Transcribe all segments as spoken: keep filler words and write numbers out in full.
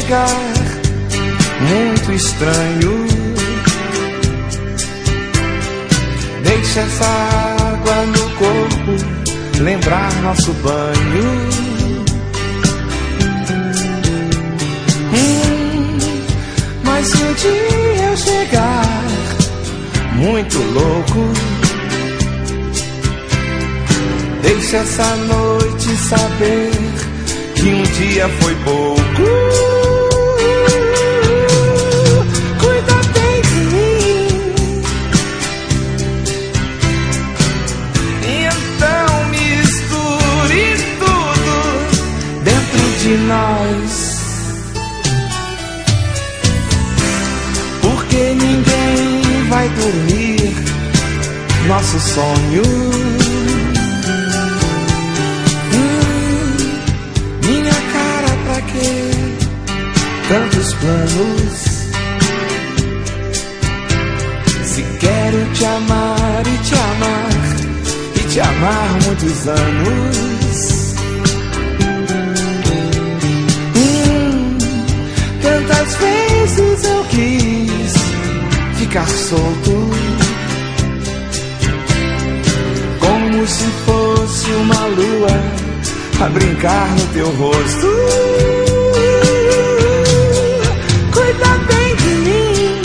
chegar, muito estranho. Deixa essa água no corpo lembrar nosso banho. Hum, mas se um dia eu chegar muito louco, deixa essa noite saber que um dia foi pouco. Cuida bem de mim, então misture tudo dentro de nós, porque ninguém vai dormir nosso sonho. Tantos planos, se quero te amar e te amar e te amar muitos anos. Hum, tantas vezes eu quis ficar solto, como se fosse uma lua a brincar no teu rosto. Cuida bem de mim,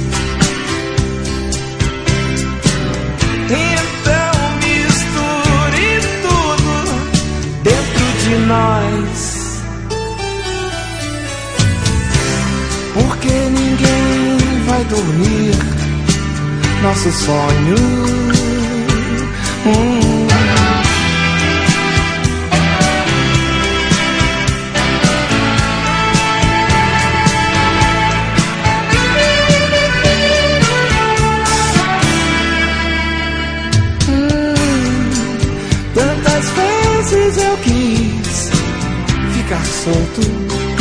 então misture tudo dentro de nós, porque ninguém vai dormir nosso sonho. hum. Tantas vezes eu quis ficar solto,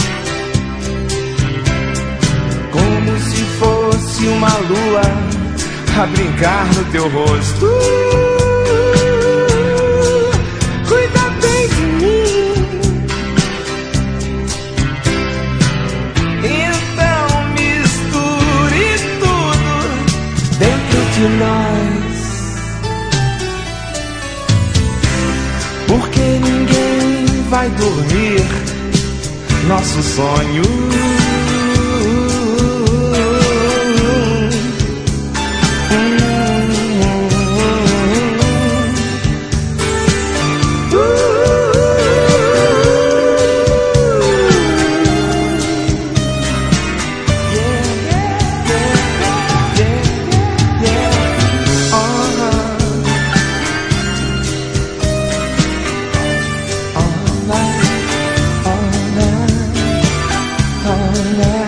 como se fosse uma lua a brincar no teu rosto. Cuida bem de mim, então misture tudo dentro de nós, porque ninguém vai dormir nosso sonho. All night, all night, all night.